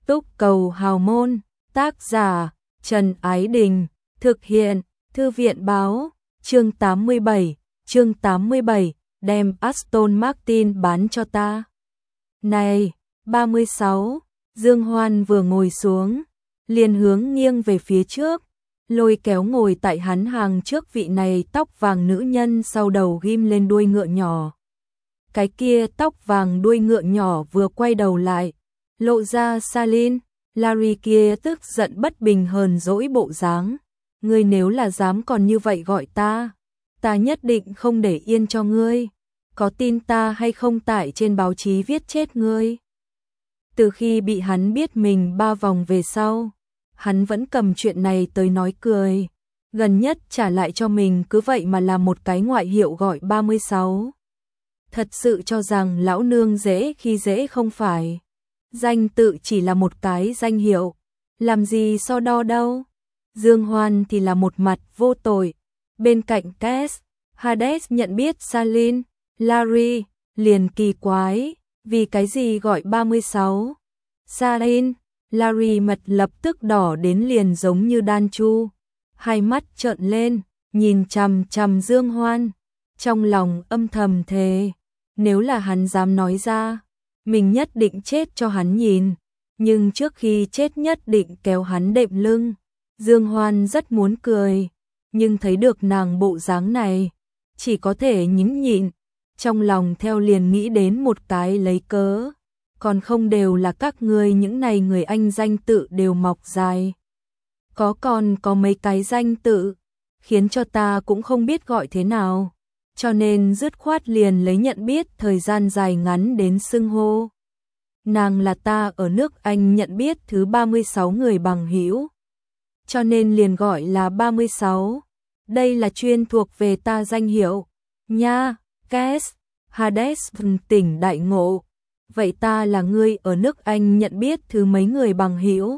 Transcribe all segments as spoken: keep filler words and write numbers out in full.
Túc Cầu Hào Môn, tác giả Trần Ái Đình, thực hiện Thư viện Báo, chương tám mươi bảy, chương tám mươi bảy, đem Aston Martin bán cho ta. Này, ba mươi sáu, Dương Hoan vừa ngồi xuống, liền hướng nghiêng về phía trước, lôi kéo ngồi tại hắn hàng trước vị này tóc vàng nữ nhân sau đầu ghim lên đuôi ngựa nhỏ. Cái kia tóc vàng đuôi ngựa nhỏ vừa quay đầu lại, lộ ra Salin, Larry kia tức giận bất bình hờn dỗi bộ dáng. Ngươi nếu là dám còn như vậy gọi ta, ta nhất định không để yên cho ngươi. Có tin ta hay không tải trên báo chí viết chết ngươi. Từ khi bị hắn biết mình ba vòng về sau, hắn vẫn cầm chuyện này tới nói cười. Gần nhất trả lại cho mình cứ vậy mà là một cái ngoại hiệu gọi ba mươi sáu. Thật sự cho rằng lão nương dễ khi dễ không phải. Danh tự chỉ là một cái danh hiệu, làm gì so đo đâu. Dương Hoan thì là một mặt vô tội. Bên cạnh Cass, Hades nhận biết Salin, Larry, liền kỳ quái, vì cái gì gọi ba mươi sáu. Salin, Larry mặt lập tức đỏ đến liền giống như đan chu, hai mắt trợn lên, nhìn chằm chằm Dương Hoan, trong lòng âm thầm thề, nếu là hắn dám nói ra, mình nhất định chết cho hắn nhìn, nhưng trước khi chết nhất định kéo hắn đệm lưng. Dương Hoan rất muốn cười, nhưng thấy được nàng bộ dáng này, chỉ có thể nhịn nhịn, trong lòng theo liền nghĩ đến một cái lấy cớ, còn không đều là các ngươi những này người Anh danh tự đều mọc dài. Có còn có mấy cái danh tự, khiến cho ta cũng không biết gọi thế nào, cho nên dứt khoát liền lấy nhận biết thời gian dài ngắn đến xưng hô. Nàng là ta ở nước Anh nhận biết thứ ba mươi sáu người bằng hữu, cho nên liền gọi là ba mươi sáu. Đây là chuyên thuộc về ta danh hiệu. Nha, Cass, Hades tỉnh đại ngộ. Vậy ta là ngươi ở nước Anh nhận biết thứ mấy người bằng hữu?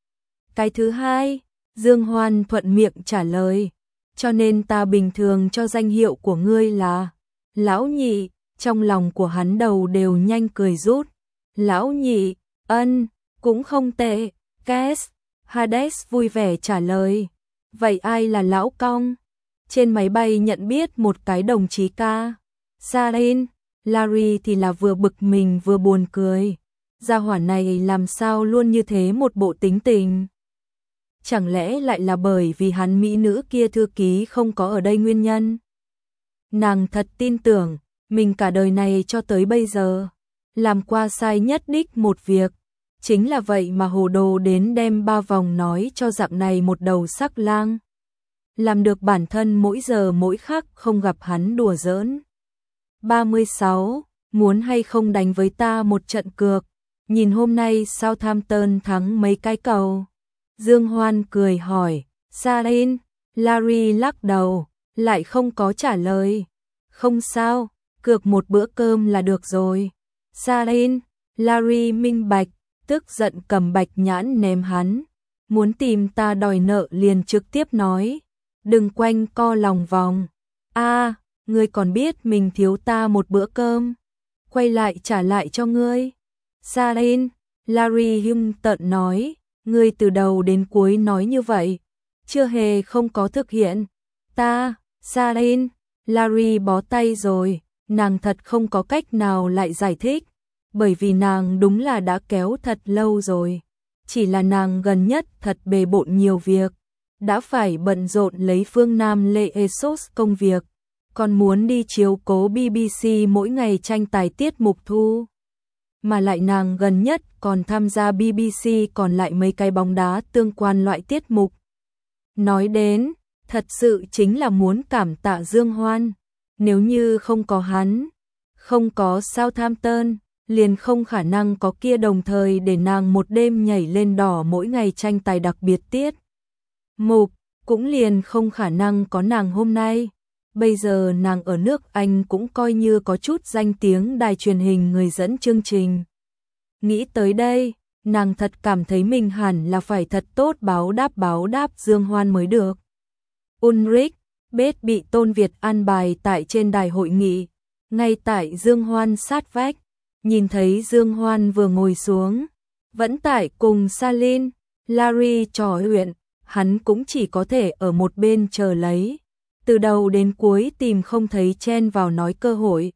Cái thứ hai, Dương Hoan thuận miệng trả lời. Cho nên ta bình thường cho danh hiệu của ngươi là Lão Nhị. Trong lòng của hắn đầu đều nhanh cười rút. Lão Nhị, ân, cũng không tệ. Cass, Hades vui vẻ trả lời. Vậy ai là Lão Cong? Trên máy bay nhận biết một cái đồng chí ca. Salin, Larry thì là vừa bực mình vừa buồn cười. Gia hỏa này làm sao luôn như thế một bộ tính tình? Chẳng lẽ lại là bởi vì hắn mỹ nữ kia thư ký không có ở đây nguyên nhân? Nàng thật tin tưởng, mình cả đời này cho tới bây giờ, làm qua sai nhất đích một việc. Chính là vậy mà hồ đồ đến đem ba vòng nói cho dạng này một đầu sắc lang. Làm được bản thân mỗi giờ mỗi khắc không gặp hắn đùa giỡn. ba mươi sáu, muốn hay không đánh với ta một trận cược, nhìn hôm nay Southampton thắng mấy cái cầu. Dương Hoan cười hỏi, Salin, Larry lắc đầu, lại không có trả lời. Không sao, cược một bữa cơm là được rồi. Salin, Larry minh bạch, tức giận cầm bạch nhãn ném hắn. Muốn tìm ta đòi nợ liền trực tiếp nói, đừng quanh co lòng vòng. A, ngươi còn biết mình thiếu ta một bữa cơm, quay lại trả lại cho ngươi. Salin, Larry hung tợn nói, ngươi từ đầu đến cuối nói như vậy, chưa hề không có thực hiện. Ta, Salin, Larry bó tay rồi, nàng thật không có cách nào lại giải thích, bởi vì nàng đúng là đã kéo thật lâu rồi. Chỉ là nàng gần nhất thật bề bộn nhiều việc, đã phải bận rộn lấy Phương Nam Lệ Esos công việc, còn muốn đi chiếu cố bê bê xê mỗi ngày tranh tài tiết mục thu. Mà lại nàng gần nhất còn tham gia bê bê xê còn lại mấy cái bóng đá tương quan loại tiết mục. Nói đến, thật sự chính là muốn cảm tạ Dương Hoan, nếu như không có hắn, không có Southampton, liền không khả năng có kia đồng thời để nàng một đêm nhảy lên đỏ mỗi ngày tranh tài đặc biệt tiết mục, cũng liền không khả năng có nàng hôm nay. Bây giờ nàng ở nước Anh cũng coi như có chút danh tiếng đài truyền hình người dẫn chương trình. Nghĩ tới đây, nàng thật cảm thấy mình hẳn là phải thật tốt báo đáp báo đáp Dương Hoan mới được. Ulrich, Bết bị Tôn Việt an bài tại trên đài hội nghị, ngay tại Dương Hoan sát vách. Nhìn thấy Dương Hoan vừa ngồi xuống, vẫn tại cùng Salin, Larry trò chuyện, hắn cũng chỉ có thể ở một bên chờ lấy. Từ đầu đến cuối tìm không thấy chen vào nói cơ hội.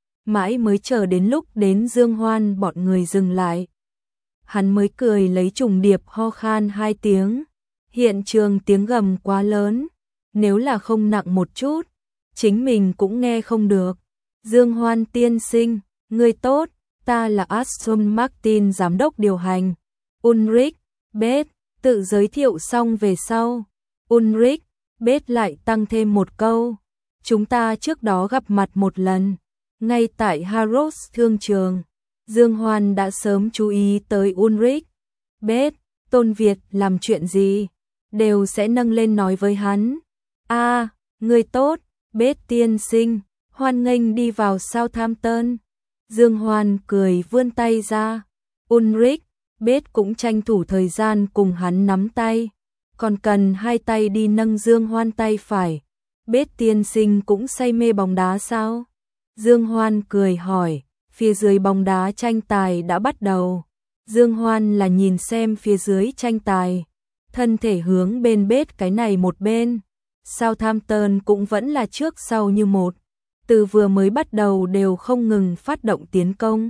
Mãi mới chờ đến lúc đến Dương Hoan bọn người dừng lại. Hắn mới cười lấy trùng điệp ho khan hai tiếng. Hiện trường tiếng gầm quá lớn, nếu là không nặng một chút, chính mình cũng nghe không được. Dương Hoan tiên sinh, người tốt, ta là Aston Martin giám đốc điều hành. Ulrich, Beth, tự giới thiệu xong về sau. Ulrich, Beth lại tăng thêm một câu. Chúng ta trước đó gặp mặt một lần, ngay tại Harrods thương trường. Dương Hoan đã sớm chú ý tới Ulrich. Beth, Tôn Việt làm chuyện gì, đều sẽ nâng lên nói với hắn. A, à, người tốt, Beth tiên sinh, hoan nghênh đi vào Southampton. Dương Hoan cười vươn tay ra. Ulrich, Beth cũng tranh thủ thời gian cùng hắn nắm tay. Còn cần hai tay đi nâng Dương Hoan tay phải. Beth tiên sinh cũng say mê bóng đá sao? Dương Hoan cười hỏi. Phía dưới bóng đá tranh tài đã bắt đầu. Dương Hoan là nhìn xem phía dưới tranh tài, thân thể hướng bên Beth cái này một bên. Southampton cũng vẫn là trước sau như một, từ vừa mới bắt đầu đều không ngừng phát động tiến công.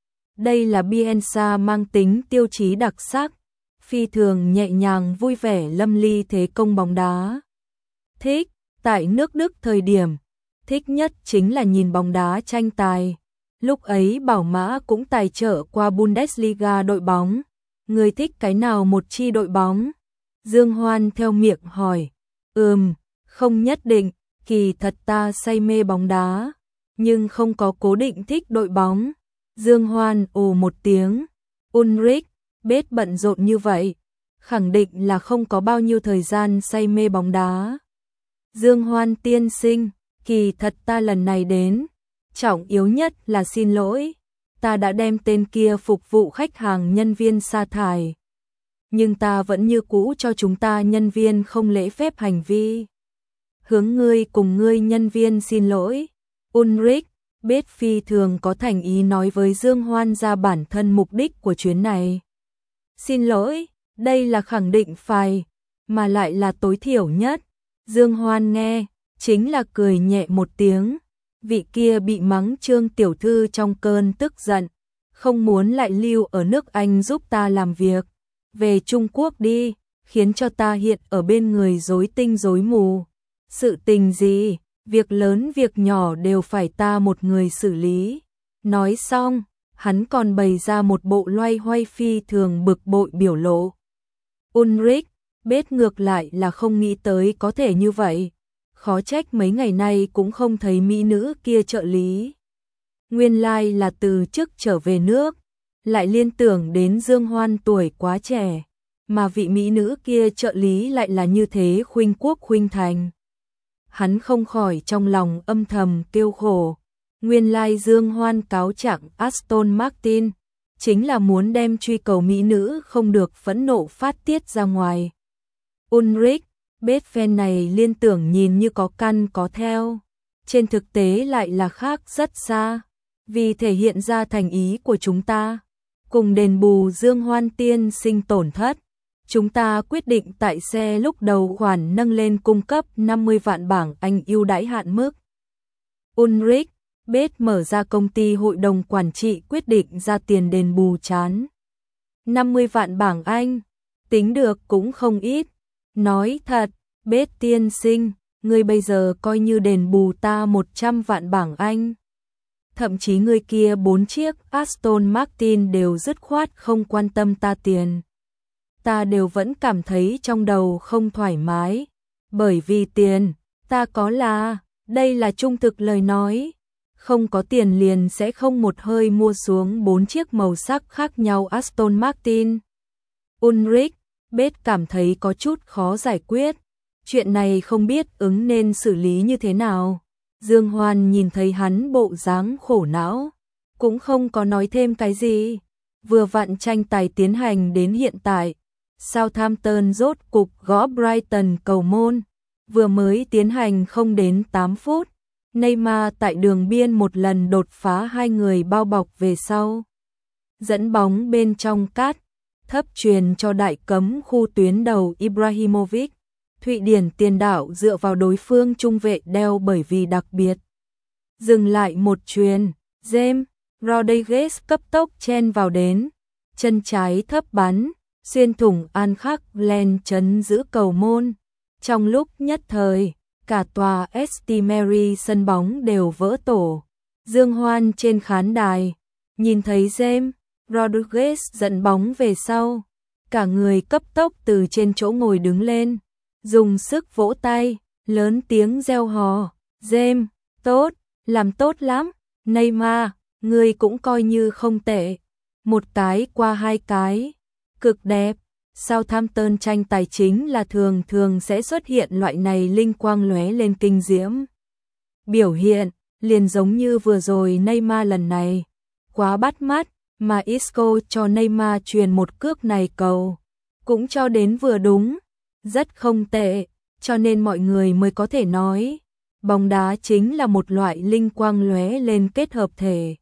Đây là Bielsa mang tính tiêu chí đặc sắc, phi thường nhẹ nhàng vui vẻ lâm ly thế công bóng đá. Thích, tại nước Đức thời điểm, thích nhất chính là nhìn bóng đá tranh tài. Lúc ấy Bảo Mã cũng tài trợ qua Bundesliga đội bóng. Người thích cái nào một chi đội bóng? Dương Hoan theo miệng hỏi. Ừm, không nhất định, kỳ thật ta say mê bóng đá, nhưng không có cố định thích đội bóng. Dương Hoan ồ một tiếng. Ulrich, Beth bận rộn như vậy, khẳng định là không có bao nhiêu thời gian say mê bóng đá. Dương Hoan tiên sinh, kỳ thật ta lần này đến, trọng yếu nhất là xin lỗi, ta đã đem tên kia phục vụ khách hàng nhân viên sa thải. Nhưng ta vẫn như cũ cho chúng ta nhân viên không lễ phép hành vi. Hướng ngươi cùng ngươi nhân viên xin lỗi. Ulrich, Beth phi thường có thành ý nói với Dương Hoan ra bản thân mục đích của chuyến này. Xin lỗi, đây là khẳng định phải, mà lại là tối thiểu nhất. Dương Hoan nghe, chính là cười nhẹ một tiếng. Vị kia bị mắng Trương tiểu thư trong cơn tức giận, không muốn lại lưu ở nước Anh giúp ta làm việc. Về Trung Quốc đi, khiến cho ta hiện ở bên người rối tinh rối mù. Sự tình gì, việc lớn việc nhỏ đều phải ta một người xử lý. Nói xong, hắn còn bày ra một bộ loay hoay phi thường bực bội biểu lộ. Ulrich, Beth ngược lại là không nghĩ tới có thể như vậy. Khó trách mấy ngày nay cũng không thấy mỹ nữ kia trợ lý. Nguyên lai là từ chức trở về nước, lại liên tưởng đến Dương Hoan tuổi quá trẻ, mà vị mỹ nữ kia trợ lý lại là như thế khuynh quốc khuynh thành. Hắn không khỏi trong lòng âm thầm kêu khổ. Nguyên lai Dương Hoan cáo trạng Aston Martin, chính là muốn đem truy cầu mỹ nữ không được phẫn nộ phát tiết ra ngoài. Ulrich, Beth fan này liên tưởng nhìn như có căn có theo, trên thực tế lại là khác rất xa. Vì thể hiện ra thành ý của chúng ta, cùng đền bù Dương Hoan tiên sinh tổn thất, chúng ta quyết định tại xe lúc đầu khoản nâng lên cung cấp năm mươi vạn bảng Anh ưu đãi hạn mức. Ulrich, Beth mở ra công ty hội đồng quản trị quyết định ra tiền đền bù chán. năm mươi vạn bảng Anh, tính được cũng không ít. Nói thật, Beth tiên sinh, ngươi bây giờ coi như đền bù ta một trăm vạn bảng Anh. Thậm chí người kia bốn chiếc Aston Martin đều dứt khoát không quan tâm ta tiền. Ta đều vẫn cảm thấy trong đầu không thoải mái. Bởi vì tiền, ta có là, đây là trung thực lời nói. Không có tiền liền sẽ không một hơi mua xuống bốn chiếc màu sắc khác nhau Aston Martin. Ulrich, Beth cảm thấy có chút khó giải quyết. Chuyện này không biết ứng nên xử lý như thế nào. Dương Hoan nhìn thấy hắn bộ dáng khổ não, cũng không có nói thêm cái gì. Vừa vặn tranh tài tiến hành đến hiện tại, Southampton rốt cục gõ Brighton cầu môn. Vừa mới tiến hành không đến tám phút, Neymar tại đường biên một lần đột phá hai người bao bọc về sau. Dẫn bóng bên trong cát, thấp truyền cho đại cấm khu tuyến đầu Ibrahimovic. Thụy Điển tiền đạo dựa vào đối phương trung vệ đeo bởi vì đặc biệt. Dừng lại một chuyền, James Rodriguez cấp tốc chen vào đến, chân trái thấp bắn, xuyên thủng An Khắc Len chấn giữ cầu môn. Trong lúc nhất thời, cả tòa St Mary sân bóng đều vỡ tổ. Dương hoan trên khán đài, nhìn thấy James Rodriguez dẫn bóng về sau, cả người cấp tốc từ trên chỗ ngồi đứng lên, dùng sức vỗ tay, lớn tiếng reo hò, James, tốt, làm tốt lắm, Neymar, ngươi cũng coi như không tệ, một cái qua hai cái, cực đẹp. Southampton tranh tài chính là thường thường sẽ xuất hiện loại này linh quang lóe lên kinh diễm. Biểu hiện, liền giống như vừa rồi Neymar lần này, quá bắt mắt, mà Isco cho Neymar truyền một cước này cầu, cũng cho đến vừa đúng, rất không tệ, cho nên mọi người mới có thể nói, bóng đá chính là một loại linh quang lóe lên kết hợp thể.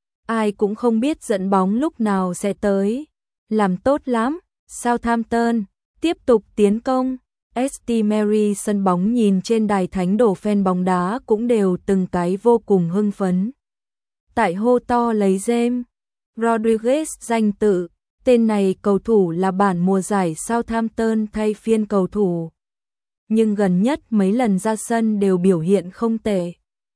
Ai cũng không biết dẫn bóng lúc nào sẽ tới, làm tốt lắm. Southampton tiếp tục tiến công, St Mary sân bóng nhìn trên đài thánh đồ fan bóng đá cũng đều từng cái vô cùng hưng phấn. Tại hô to lấy James Rodriguez danh tự, tên này cầu thủ là bản mùa giải Southampton thay phiên cầu thủ. Nhưng gần nhất mấy lần ra sân đều biểu hiện không tệ.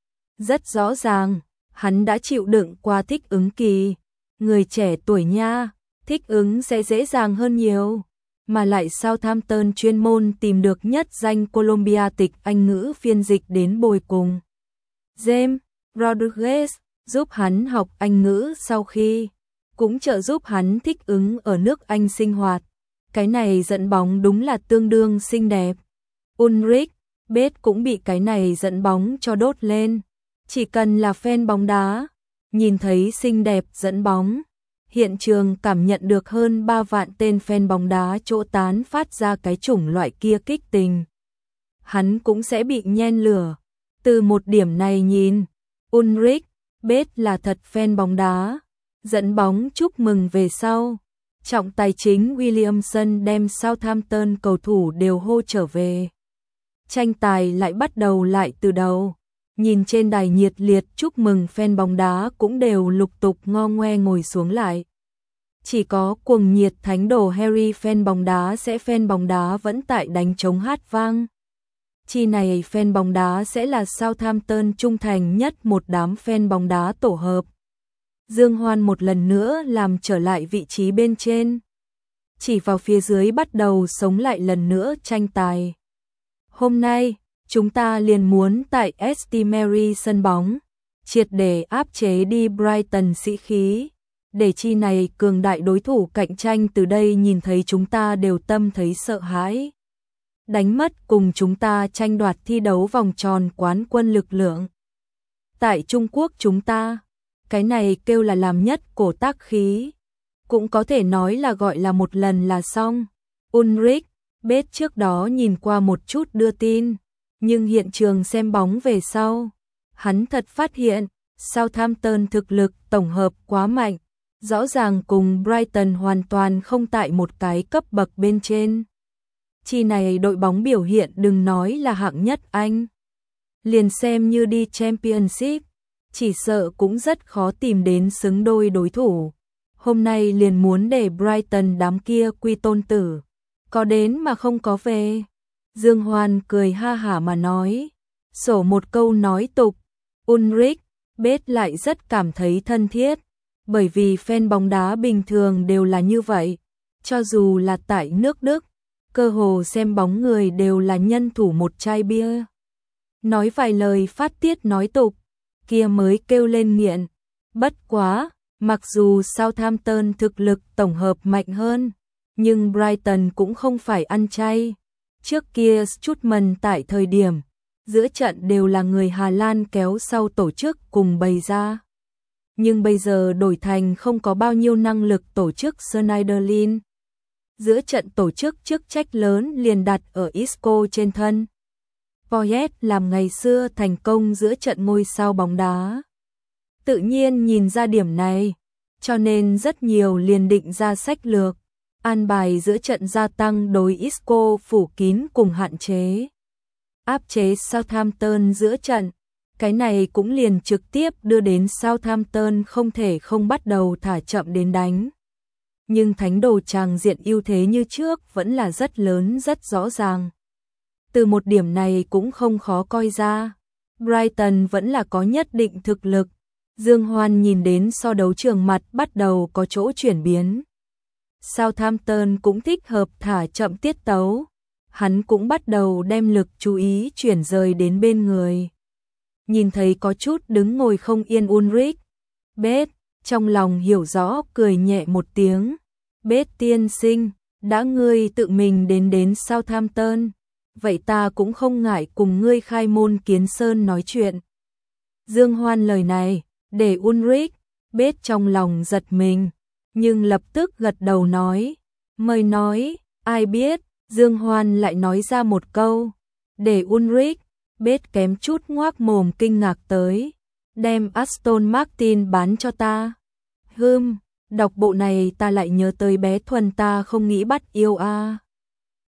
Rất rõ ràng, hắn đã chịu đựng qua thích ứng kỳ, người trẻ tuổi nha. Thích ứng sẽ dễ dàng hơn nhiều, mà lại Southampton chuyên môn tìm được nhất danh Colombia tịch Anh ngữ phiên dịch đến bồi cùng. James Rodriguez giúp hắn học Anh ngữ sau khi, cũng trợ giúp hắn thích ứng ở nước Anh sinh hoạt. Cái này dẫn bóng đúng là tương đương xinh đẹp. Ulrich Bết cũng bị cái này dẫn bóng cho đốt lên. Chỉ cần là fan bóng đá, nhìn thấy xinh đẹp dẫn bóng, hiện trường cảm nhận được hơn ba vạn tên fan bóng đá chỗ tán phát ra cái chủng loại kia kích tình. Hắn cũng sẽ bị nhen lửa. Từ một điểm này nhìn, Ulrich Bết là thật fan bóng đá. Dẫn bóng chúc mừng về sau. Trọng tài chính Williamson đem Southampton cầu thủ đều hô trở về. Tranh tài lại bắt đầu lại từ đầu. Nhìn trên đài nhiệt liệt chúc mừng fan bóng đá cũng đều lục tục ngo ngoe ngồi xuống lại. Chỉ có cuồng nhiệt thánh đồ Harry fan bóng đá sẽ fan bóng đá vẫn tại đánh trống hát vang. Chi này fan bóng đá sẽ là Southampton trung thành nhất một đám fan bóng đá tổ hợp. Dương Hoan một lần nữa làm trở lại vị trí bên trên. Chỉ vào phía dưới bắt đầu sống lại lần nữa tranh tài. Hôm nay, chúng ta liền muốn tại St Mary sân bóng, triệt để áp chế đi Brighton sĩ khí, để chi này cường đại đối thủ cạnh tranh từ đây nhìn thấy chúng ta đều tâm thấy sợ hãi. Đánh mất cùng chúng ta tranh đoạt thi đấu vòng tròn quán quân lực lượng. Tại Trung Quốc chúng ta, cái này kêu là làm nhất cổ tác khí, cũng có thể nói là gọi là một lần là xong. Ulrich Bết trước đó nhìn qua một chút đưa tin, nhưng hiện trường xem bóng về sau, hắn thật phát hiện, Southampton thực lực tổng hợp quá mạnh, rõ ràng cùng Brighton hoàn toàn không tại một cái cấp bậc bên trên. Chi này đội bóng biểu hiện đừng nói là hạng nhất Anh, liền xem như đi Championship, chỉ sợ cũng rất khó tìm đến xứng đôi đối thủ. Hôm nay liền muốn để Brighton đám kia quy tôn tử, có đến mà không có về. Dương Hoan cười ha hả mà nói, sổ một câu nói tục. Ulrich Bết lại rất cảm thấy thân thiết, bởi vì fan bóng đá bình thường đều là như vậy, cho dù là tại nước Đức, cơ hồ xem bóng người đều là nhân thủ một chai bia. Nói vài lời phát tiết nói tục, kia mới kêu lên nghiện. Bất quá, mặc dù Southampton thực lực tổng hợp mạnh hơn, nhưng Brighton cũng không phải ăn chay. Trước kia Strootman tại thời điểm, giữa trận đều là người Hà Lan kéo sau tổ chức cùng bày ra. Nhưng bây giờ đổi thành không có bao nhiêu năng lực tổ chức Schneiderlin. Giữa trận tổ chức chức trách lớn liền đặt ở Isco trên thân. Poyet làm ngày xưa thành công giữa trận ngôi sao bóng đá. Tự nhiên nhìn ra điểm này, cho nên rất nhiều liền định ra sách lược. an bài giữa trận gia tăng đối Isco phủ kín cùng hạn chế áp chế Southampton giữa trận. Cái này cũng liền trực tiếp đưa đến Southampton không thể không bắt đầu thả chậm đến đánh. Nhưng thánh đồ tràng diện ưu thế như trước vẫn là rất lớn rất rõ ràng. Từ một điểm này cũng không khó coi ra. Brighton vẫn là có nhất định thực lực. Dương Hoan nhìn đến so đấu trường mặt bắt đầu có chỗ chuyển biến. Southampton cũng thích hợp thả chậm tiết tấu. Hắn cũng bắt đầu đem lực chú ý chuyển rời đến bên người. Nhìn thấy có chút đứng ngồi không yên Ulrich, Bết, trong lòng hiểu rõ cười nhẹ một tiếng. Bết tiên sinh, đã ngươi tự mình đến đến Southampton, vậy ta cũng không ngại cùng ngươi khai môn kiến sơn nói chuyện. Dương Hoan lời này, để Ulrich, Bết trong lòng giật mình, nhưng lập tức gật đầu nói, mời nói, ai biết, Dương Hoan lại nói ra một câu, để Ulrich, Bết kém chút ngoác mồm kinh ngạc tới, đem Aston Martin bán cho ta. Hừm, đọc bộ này ta lại nhớ tới bé Thuần ta không nghĩ bắt yêu a. À.